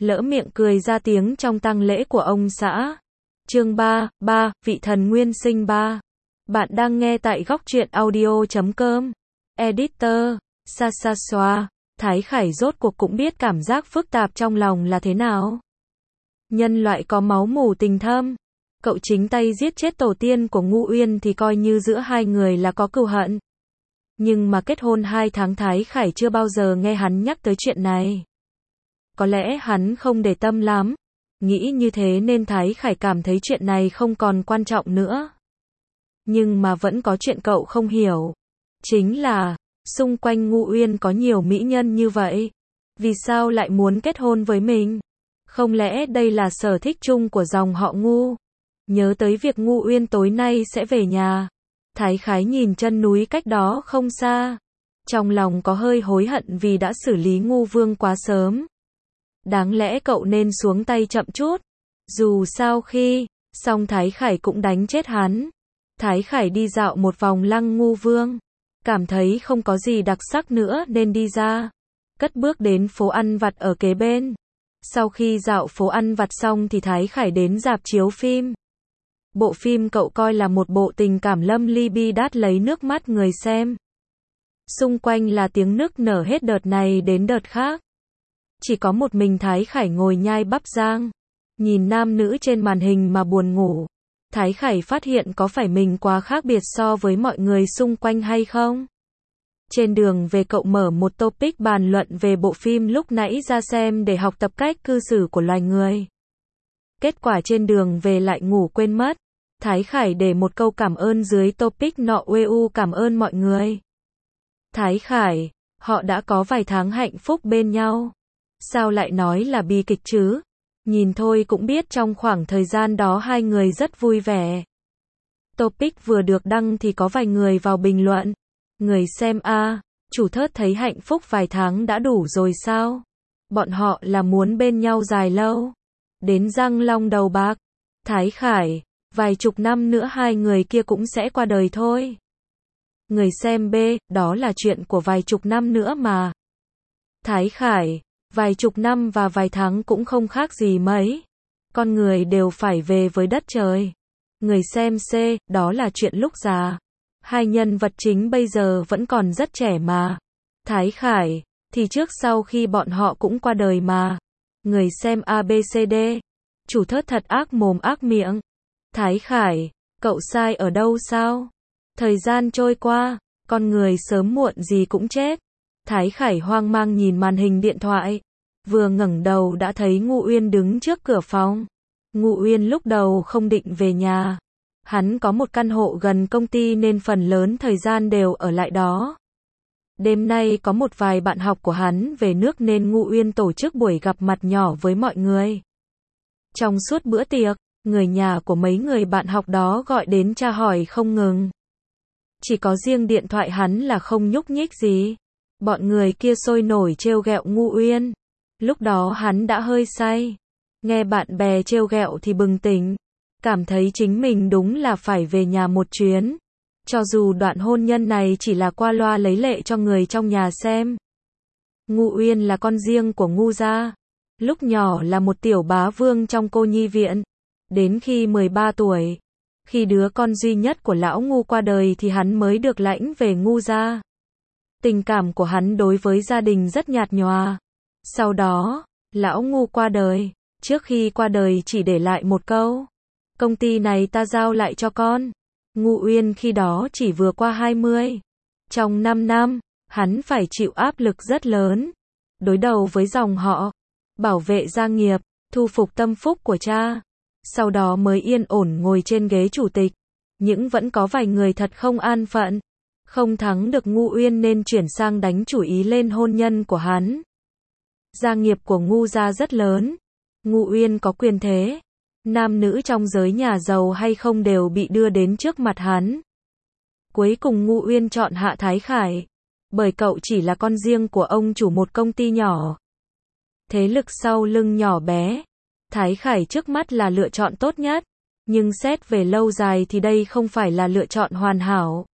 lỡ miệng cười ra tiếng trong tang lễ của ông xã. Chương 3, vị thần nguyên sinh 3. Bạn đang nghe tại góc truyện audio.com. Editor, Sasaswa, Thái Khải rốt cuộc cũng biết cảm giác phức tạp trong lòng là thế nào. Nhân loại có máu mủ tình thâm. Cậu chính tay giết chết tổ tiên của Ngũ Uyên thì coi như giữa hai người là có cừu hận. Nhưng mà kết hôn 2 tháng Thái Khải chưa bao giờ nghe hắn nhắc tới chuyện này. Có lẽ hắn không để tâm lắm. Nghĩ như thế nên Thái Khải cảm thấy chuyện này không còn quan trọng nữa. Nhưng mà vẫn có chuyện cậu không hiểu. Chính là, xung quanh Ngũ Uyên có nhiều mỹ nhân như vậy. Vì sao lại muốn kết hôn với mình? Không lẽ đây là sở thích chung của dòng họ Ngũ? Nhớ tới việc Ngũ Uyên tối nay sẽ về nhà. Thái Khải nhìn chân núi cách đó không xa. Trong lòng có hơi hối hận vì đã xử lý Ngũ Vương quá sớm. Đáng lẽ cậu nên xuống tay chậm chút. Dù sao khi xong Thái Khải cũng đánh chết hắn. Thái Khải đi dạo một vòng lăng Ngũ Vương. Cảm thấy không có gì đặc sắc nữa nên đi ra. Cất bước đến phố ăn vặt ở kế bên. Sau khi dạo phố ăn vặt xong thì Thái Khải đến rạp chiếu phim. Bộ phim cậu coi là một bộ tình cảm lâm ly bi đát lấy nước mắt người xem. Xung quanh là tiếng nức nở hết đợt này đến đợt khác. Chỉ có một mình Thái Khải ngồi nhai bắp rang. Nhìn nam nữ trên màn hình mà buồn ngủ. Thái Khải phát hiện có phải mình quá khác biệt so với mọi người xung quanh hay không? Trên đường về cậu mở một topic bàn luận về bộ phim lúc nãy ra xem để học tập cách cư xử của loài người. Kết quả trên đường về lại ngủ quên mất. Thái Khải để một câu cảm ơn dưới topic nọ cảm ơn mọi người. Thái Khải, họ đã có vài tháng hạnh phúc bên nhau. Sao lại nói là bi kịch chứ? Nhìn thôi cũng biết trong khoảng thời gian đó hai người rất vui vẻ. Topic vừa được đăng thì có vài người vào bình luận. Người xem chủ thớt thấy hạnh phúc vài tháng đã đủ rồi sao? Bọn họ là muốn bên nhau dài lâu. Đến răng long đầu bạc. Thái Khải, vài chục năm nữa hai người kia cũng sẽ qua đời thôi. Người xem đó là chuyện của vài chục năm nữa mà. Thái Khải, vài chục năm và vài tháng cũng không khác gì mấy. Con người đều phải về với đất trời. Người xem đó là chuyện lúc già. Hai nhân vật chính bây giờ vẫn còn rất trẻ mà. Thái Khải, thì trước sau khi bọn họ cũng qua đời mà. Người xem ABCD. Chủ thớt thật ác mồm ác miệng. Thái Khải, cậu sai ở đâu sao? Thời gian trôi qua, con người sớm muộn gì cũng chết. Thái Khải hoang mang nhìn màn hình điện thoại. Vừa ngẩng đầu đã thấy Ngũ Uyên đứng trước cửa phòng. Ngũ Uyên lúc đầu không định về nhà. Hắn có một căn hộ gần công ty nên phần lớn thời gian đều ở lại đó. Đêm nay có một vài bạn học của hắn về nước nên Ngũ Uyên tổ chức buổi gặp mặt nhỏ với mọi người. Trong suốt bữa tiệc, người nhà của mấy người bạn học đó gọi đến tra hỏi không ngừng. Chỉ có riêng điện thoại hắn là không nhúc nhích gì. Bọn người kia sôi nổi trêu ghẹo Ngũ Uyên. Lúc đó hắn đã hơi say. Nghe bạn bè trêu ghẹo thì bừng tỉnh. Cảm thấy chính mình đúng là phải về nhà một chuyến. Cho dù đoạn hôn nhân này chỉ là qua loa lấy lệ cho người trong nhà xem. Ngũ Uyên là con riêng của Ngũ gia. Lúc nhỏ là một tiểu bá vương trong cô nhi viện. Đến khi 13 tuổi, khi đứa con duy nhất của lão Ngũ qua đời thì hắn mới được lãnh về Ngũ gia. Tình cảm của hắn đối với gia đình rất nhạt nhòa. Sau đó, lão Ngũ qua đời. Trước khi qua đời chỉ để lại một câu. Công ty này ta giao lại cho con. Ngũ Uyên khi đó chỉ vừa qua 20. Trong 5 năm, hắn phải chịu áp lực rất lớn. Đối đầu với dòng họ, bảo vệ gia nghiệp, thu phục tâm phúc của cha. Sau đó mới yên ổn ngồi trên ghế chủ tịch. Nhưng vẫn có vài người thật không an phận. Không thắng được Ngũ Uyên nên chuyển sang đánh chủ ý lên hôn nhân của hắn. Gia nghiệp của Ngũ gia rất lớn. Ngũ Uyên có quyền thế. Nam nữ trong giới nhà giàu hay không đều bị đưa đến trước mặt hắn. Cuối cùng Ngũ Uyên chọn hạ Thái Khải. Bởi cậu chỉ là con riêng của ông chủ một công ty nhỏ. Thế lực sau lưng nhỏ bé. Thái Khải trước mắt là lựa chọn tốt nhất. Nhưng xét về lâu dài thì đây không phải là lựa chọn hoàn hảo.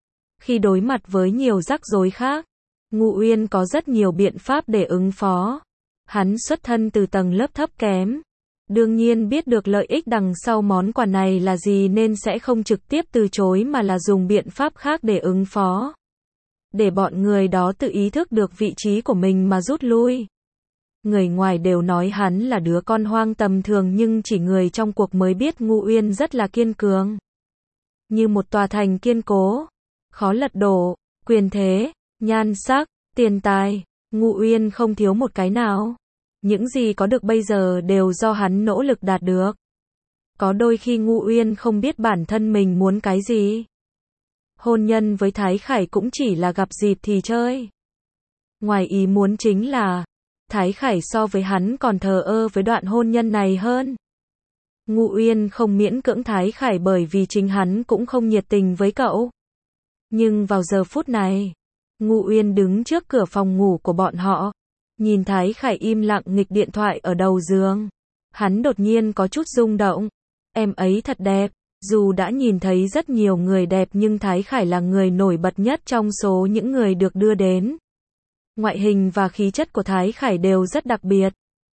Khi đối mặt với nhiều rắc rối khác, Ngũ Uyên có rất nhiều biện pháp để ứng phó. Hắn xuất thân từ tầng lớp thấp kém. Đương nhiên biết được lợi ích đằng sau món quà này là gì nên sẽ không trực tiếp từ chối mà là dùng biện pháp khác để ứng phó. Để bọn người đó tự ý thức được vị trí của mình mà rút lui. Người ngoài đều nói hắn là đứa con hoang tầm thường nhưng chỉ người trong cuộc mới biết Ngụ Uyên rất là kiên cường. Như một tòa thành kiên cố, khó lật đổ, quyền thế, nhan sắc, tiền tài, Ngụ Uyên không thiếu một cái nào. Những gì có được bây giờ đều do hắn nỗ lực đạt được. Có đôi khi Ngụ Uyên không biết bản thân mình muốn cái gì. Hôn nhân với Thái Khải cũng chỉ là gặp dịp thì chơi. Ngoài ý muốn chính là Thái Khải so với hắn còn thờ ơ với đoạn hôn nhân này hơn. Ngụ Uyên không miễn cưỡng Thái Khải bởi vì chính hắn cũng không nhiệt tình với cậu. Nhưng vào giờ phút này, Ngụ Uyên đứng trước cửa phòng ngủ của bọn họ, nhìn Thái Khải im lặng nghịch điện thoại ở đầu giường. Hắn đột nhiên có chút rung động. Em ấy thật đẹp. Dù đã nhìn thấy rất nhiều người đẹp nhưng Thái Khải là người nổi bật nhất trong số những người được đưa đến. Ngoại hình và khí chất của Thái Khải đều rất đặc biệt.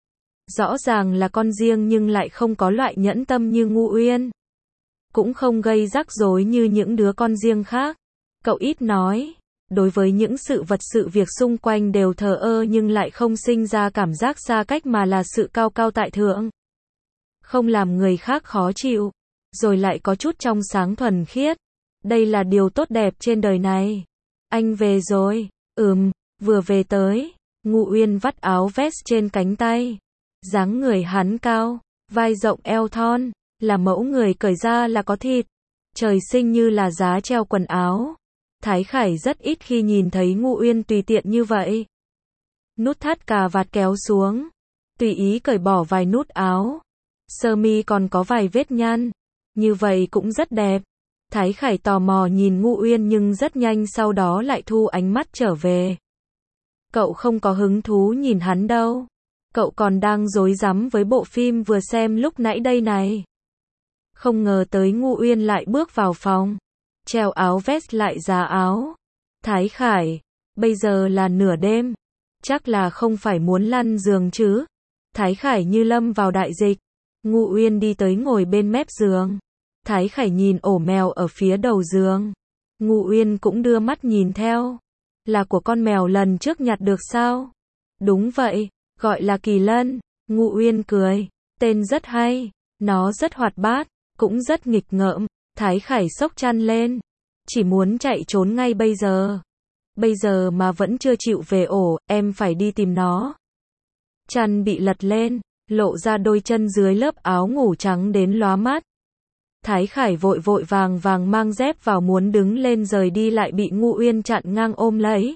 Rõ ràng là con riêng nhưng lại không có loại nhẫn tâm như Ngụ Uyên. Cũng không gây rắc rối như những đứa con riêng khác. Cậu ít nói. Đối với những sự vật sự việc xung quanh đều thờ ơ nhưng lại không sinh ra cảm giác xa cách mà là sự cao cao tại thượng. Không làm người khác khó chịu. Rồi lại có chút trong sáng thuần khiết. Đây là điều tốt đẹp trên đời này. Anh về rồi. Vừa về tới. Ngụ Uyên vắt áo vest trên cánh tay. Dáng người hắn cao, vai rộng eo thon, là mẫu người cởi ra là có thịt. Trời sinh như là giá treo quần áo. Thái Khải rất ít khi nhìn thấy Ngụ Uyên tùy tiện như vậy. Nút thắt cà vạt kéo xuống. Tùy ý cởi bỏ vài nút áo. Sơ mi còn có vài vết nhăn. Như vậy cũng rất đẹp. Thái Khải tò mò nhìn Ngụ Uyên nhưng rất nhanh sau đó lại thu ánh mắt trở về. Cậu không có hứng thú nhìn hắn đâu. Cậu còn đang rối rắm với bộ phim vừa xem lúc nãy đây này. Không ngờ tới Ngụ Uyên lại bước vào phòng. Treo áo vest lại giá áo. Thái Khải, bây giờ là nửa đêm. Chắc là không phải muốn lăn giường chứ. Thái Khải như lâm vào đại dịch. Ngụ Uyên đi tới ngồi bên mép giường. Thái Khải nhìn ổ mèo ở phía đầu giường. Ngụ Uyên cũng đưa mắt nhìn theo. Là của con mèo lần trước nhặt được sao? Đúng vậy, gọi là Kỳ Lân. Ngụ Uyên cười. Tên rất hay. Nó rất hoạt bát, cũng rất nghịch ngợm. Thái Khải xốc chăn lên. Chỉ muốn chạy trốn ngay bây giờ. Bây giờ mà vẫn chưa chịu về ổ, em phải đi tìm nó. Chăn bị lật lên, lộ ra đôi chân dưới lớp áo ngủ trắng đến lóa mắt. Thái Khải vội vội vàng vàng mang dép vào muốn đứng lên rời đi lại bị Ngụ Uyên chặn ngang ôm lấy.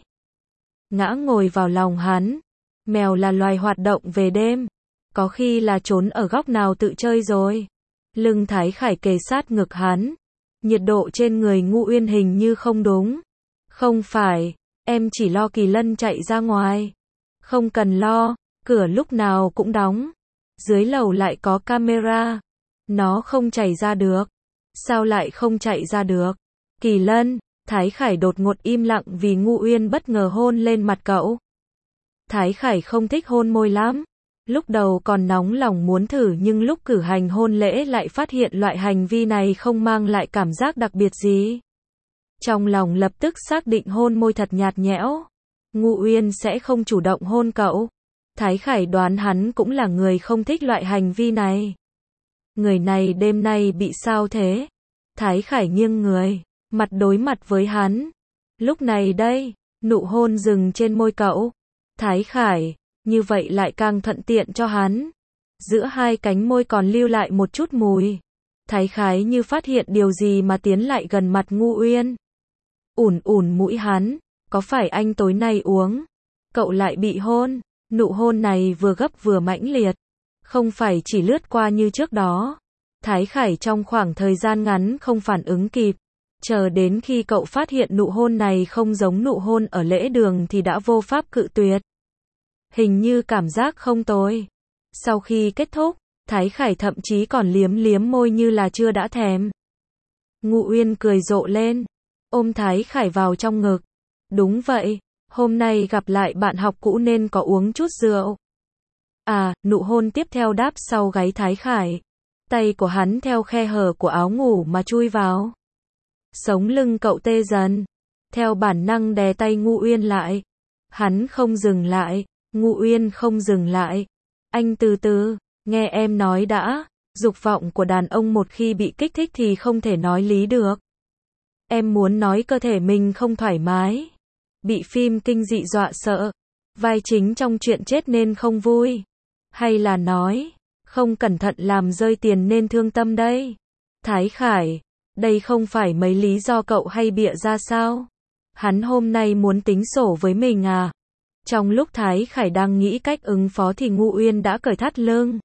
Ngã ngồi vào lòng hắn. Mèo là loài hoạt động về đêm. Có khi là trốn ở góc nào tự chơi rồi. Lưng Thái Khải kề sát ngực hắn. Nhiệt độ trên người Ngụ Uyên hình như không đúng. Không phải, em chỉ lo Kỳ Lân chạy ra ngoài. Không cần lo, cửa lúc nào cũng đóng. Dưới lầu lại có camera. Nó không chạy ra được. Sao lại không chạy ra được? Kỳ Lân, Thái Khải đột ngột im lặng vì Ngụ Uyên bất ngờ hôn lên mặt cậu. Thái Khải không thích hôn môi lắm. Lúc đầu còn nóng lòng muốn thử nhưng lúc cử hành hôn lễ lại phát hiện loại hành vi này không mang lại cảm giác đặc biệt gì. Trong lòng lập tức xác định hôn môi thật nhạt nhẽo. Ngụ Uyên sẽ không chủ động hôn cậu. Thái Khải đoán hắn cũng là người không thích loại hành vi này. Người này đêm nay bị sao thế? Thái Khải nghiêng người, mặt đối mặt với hắn. Lúc này đây, nụ hôn dừng trên môi cậu. Thái Khải, như vậy lại càng thuận tiện cho hắn. Giữa hai cánh môi còn lưu lại một chút mùi. Thái Khải như phát hiện điều gì mà tiến lại gần mặt Ngụ Uyên. Ủn ủn mũi hắn, có phải anh tối nay uống? Cậu lại bị hôn. Nụ hôn này vừa gấp vừa mãnh liệt. Không phải chỉ lướt qua như trước đó. Thái Khải trong khoảng thời gian ngắn không phản ứng kịp. Chờ đến khi cậu phát hiện nụ hôn này không giống nụ hôn ở lễ đường thì đã vô pháp cự tuyệt. Hình như cảm giác không tồi. Sau khi kết thúc, Thái Khải thậm chí còn liếm liếm môi như là chưa đã thèm. Ngụ Uyên cười rộ lên, ôm Thái Khải vào trong ngực. Đúng vậy, hôm nay gặp lại bạn học cũ nên có uống chút rượu. Nụ hôn tiếp theo đáp sau gáy Thái Khải. Tay của hắn theo khe hở của áo ngủ mà chui vào. Sống lưng cậu tê dần. Theo bản năng đè tay Ngụ Uyên lại. Hắn không dừng lại. Ngụ Uyên không dừng lại. Anh từ từ, nghe em nói đã. Dục vọng của đàn ông một khi bị kích thích thì không thể nói lý được. Em muốn nói cơ thể mình không thoải mái. Bị phim kinh dị dọa sợ. Vai chính trong chuyện chết nên không vui. Hay là nói, không cẩn thận làm rơi tiền nên thương tâm đây. Thái Khải, đây không phải mấy lý do cậu hay bịa ra sao? Hắn hôm nay muốn tính sổ với mình à? Trong lúc Thái Khải đang nghĩ cách ứng phó thì Ngụ Uyên đã cởi thắt lưng.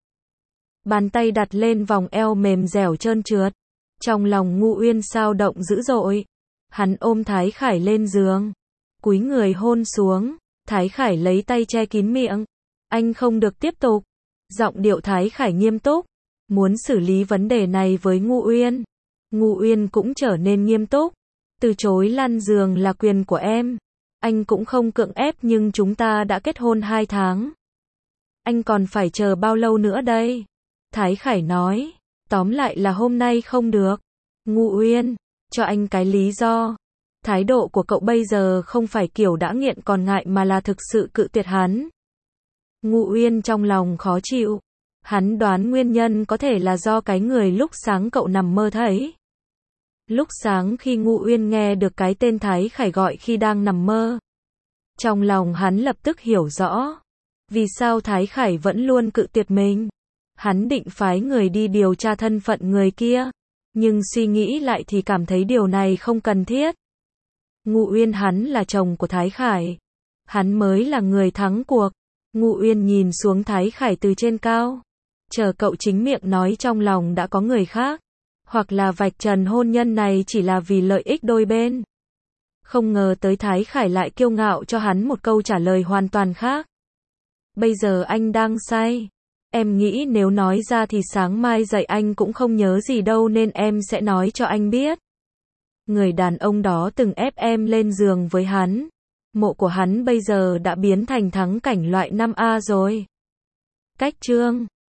Bàn tay đặt lên vòng eo mềm dẻo trơn trượt. Trong lòng Ngụ Uyên xao động dữ dội. Hắn ôm Thái Khải lên giường. Cúi người hôn xuống. Thái Khải lấy tay che kín miệng. Anh không được tiếp tục. Giọng điệu Thái Khải nghiêm túc. Muốn xử lý vấn đề này với Ngụ Uyên. Ngụ Uyên cũng trở nên nghiêm túc. Từ chối lăn giường là quyền của em. Anh cũng không cưỡng ép nhưng chúng ta đã kết hôn 2 tháng. Anh còn phải chờ bao lâu nữa đây? Thái Khải nói. Tóm lại là hôm nay không được. Ngụ Uyên, cho anh cái lý do. Thái độ của cậu bây giờ không phải kiểu đã nghiện còn ngại mà là thực sự cự tuyệt hắn. Ngụ Uyên trong lòng khó chịu. Hắn đoán nguyên nhân có thể là do cái người lúc sáng cậu nằm mơ thấy. Lúc sáng khi Ngụ Uyên nghe được cái tên Thái Khải gọi khi đang nằm mơ. Trong lòng hắn lập tức hiểu rõ. Vì sao Thái Khải vẫn luôn cự tuyệt mình. Hắn định phái người đi điều tra thân phận người kia. Nhưng suy nghĩ lại thì cảm thấy điều này không cần thiết. Ngụ Uyên hắn là chồng của Thái Khải. Hắn mới là người thắng cuộc. Ngụ Uyên nhìn xuống Thái Khải từ trên cao. Chờ cậu chính miệng nói trong lòng đã có người khác. Hoặc là vạch trần hôn nhân này chỉ là vì lợi ích đôi bên. Không ngờ tới Thái Khải lại kiêu ngạo cho hắn một câu trả lời hoàn toàn khác. Bây giờ anh đang say. Em nghĩ nếu nói ra thì sáng mai dậy anh cũng không nhớ gì đâu nên em sẽ nói cho anh biết. Người đàn ông đó từng ép em lên giường với hắn. Mộ của hắn bây giờ đã biến thành thắng cảnh loại 5A rồi. Cách chương